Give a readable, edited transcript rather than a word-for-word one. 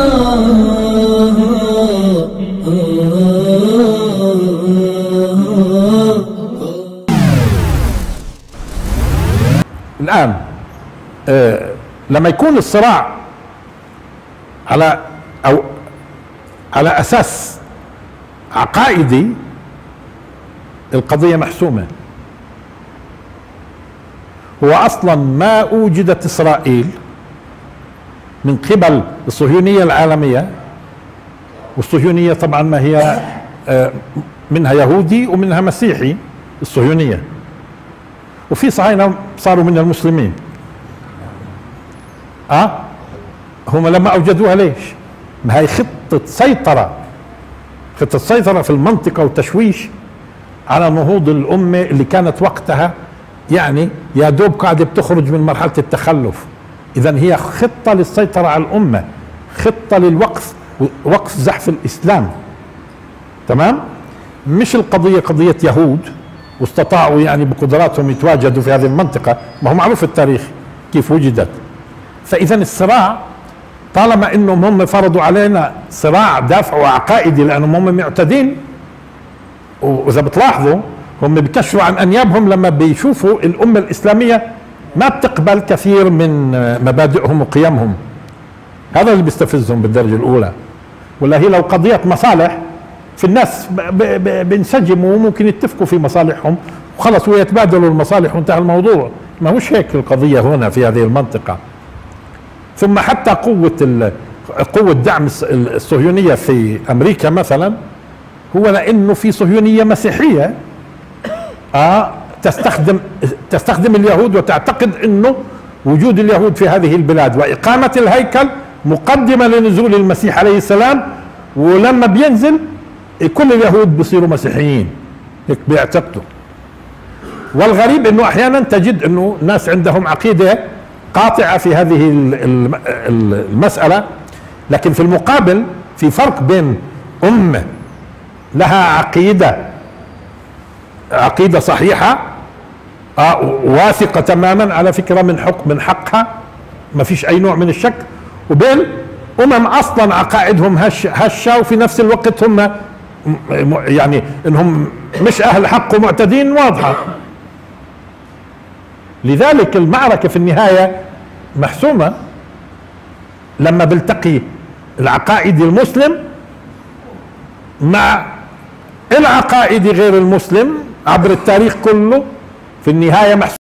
الآن لما يكون الصراع على أساس عقائدي القضية محسومة. هو أصلا ما أوجدت إسرائيل من قبل الصهيونية العالمية، والصهيونية طبعا ما هي منها يهودي ومنها مسيحي الصهيونية، وفي صهاينة صاروا من المسلمين. هم لما أوجدوها ليش؟ ما هي خطة سيطرة في المنطقة وتشويش على نهوض الأمة اللي كانت وقتها يعني يا دوب قاعدة بتخرج من مرحلة التخلف. إذن هي خطة للسيطرة على الأمة، خطة للوقف، وقف زحف الإسلام. تمام؟ مش القضية قضية يهود واستطاعوا يعني بقدراتهم يتواجدوا في هذه المنطقة، ما هو معروف التاريخ كيف وجدت. فإذا الصراع طالما انهم هم فرضوا علينا صراع دافع وعقائدي لانهم هم معتدين، واذا بتلاحظوا هم بيكشفوا عن انيابهم لما بيشوفوا الامه الاسلاميه ما بتقبل كثير من مبادئهم وقيمهم. هذا اللي بيستفزهم بالدرجه الاولى. ولا هي لو قضيه مصالح في الناس بينسجموا وممكن يتفقوا في مصالحهم وخلص ويتبادلوا المصالح وانتهى الموضوع. ما هوش هيك القضيه هنا في هذه المنطقه. ثم حتى قوة دعم الصهيونية في أمريكا مثلا هو لأنه في صهيونية مسيحية تستخدم اليهود وتعتقد أنه وجود اليهود في هذه البلاد وإقامة الهيكل مقدمة لنزول المسيح عليه السلام، ولما بينزل كل اليهود بيصيروا مسيحيين، هيك بيعتقدوا. والغريب أنه أحيانا تجد أنه ناس عندهم عقيدة قاطعة في هذه المسألة، لكن في المقابل في فرق بين أمة لها عقيدة صحيحة واثقة تماما على فكرة من حقها ما فيش أي نوع من الشك، وبين أصلا عقائدهم هشة وفي نفس الوقت هم يعني إنهم مش أهل حق ومعتدين واضحة. لذلك المعركة في النهاية محسومة لما بلتقي العقائدي المسلم مع العقائدي غير المسلم عبر التاريخ كله، في النهاية محسومة.